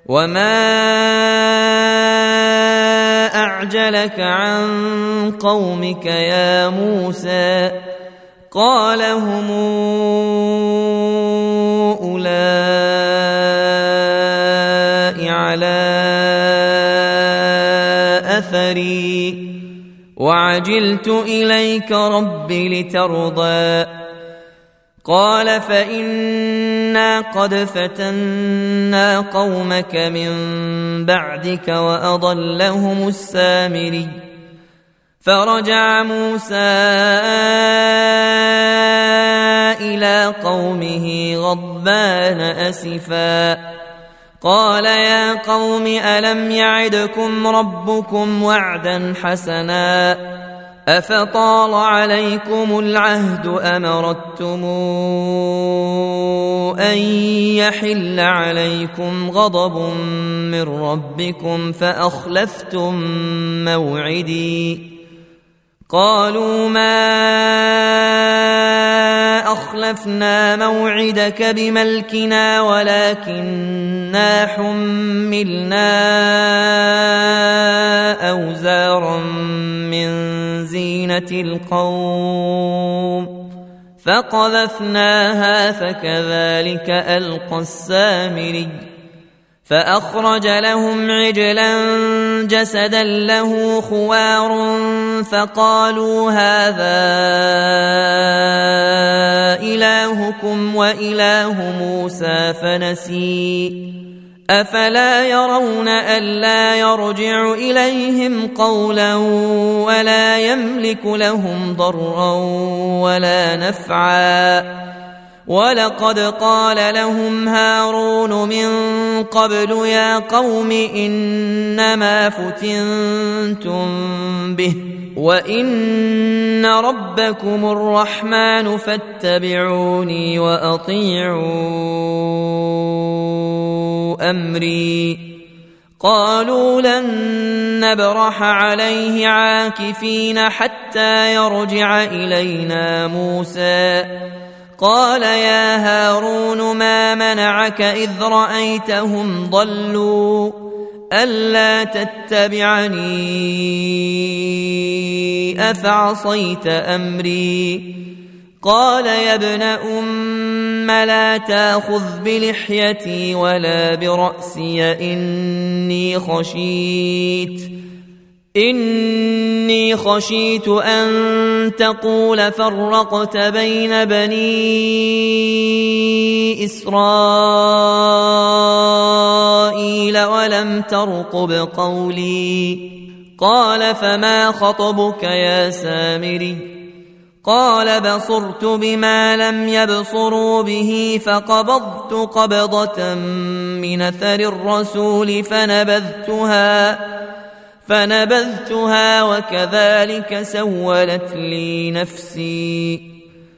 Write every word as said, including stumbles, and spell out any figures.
وما أعجلك عن قومك يا موسى قال هم أولئك على أثري وعجلت إليك رب لترضى قال فإنا قد فتنا قومك من بعدك وأضلهم السامري فرجع موسى إلى قومه غضبان أسفا قال يا قوم ألم يعدكم ربكم وعدا حسنا أفطال عليكم العهد أم أردتم أن يحل عليكم غضب من ربكم فأخلفتم موعدي قالوا ما أخلفنا موعدك بملكنا ولكننا حملنا أوزارا من زينة القوم فقذفناها فكذلك ألقى السامري فأخرج لهم عجلا جسدا له خوار فقالوا هذا إلهكم وإله موسى فنسي أفلا يرون ألا يرجع إليهم قولا ولا يملك لهم ضرا ولا نفعا ولقد قال لهم هارون من قبل يا قوم إنما فتنتم به وإن ربكم الرحمن فاتبعوني وأطيعوا أمري قالوا لن نبرح عليه عاكفين حتى يرجع إلينا موسى قال يا هارون ما منعك إذ رأيتهم ضلوا ألا تتبعني أفعصيت أمري قال يا ابن أم لا تأخذ بلحيتي ولا برأسي إني خشيت إني خشيت أن تقول فرقت بين بني إسرائيل ولم ترقب قولي قال فما خطبك يا سامري قال بصرت بما لم يبصروا به فقبضت قبضة من أثر الرسول فنبذتها فنبذتها وكذلك سولت لي نفسي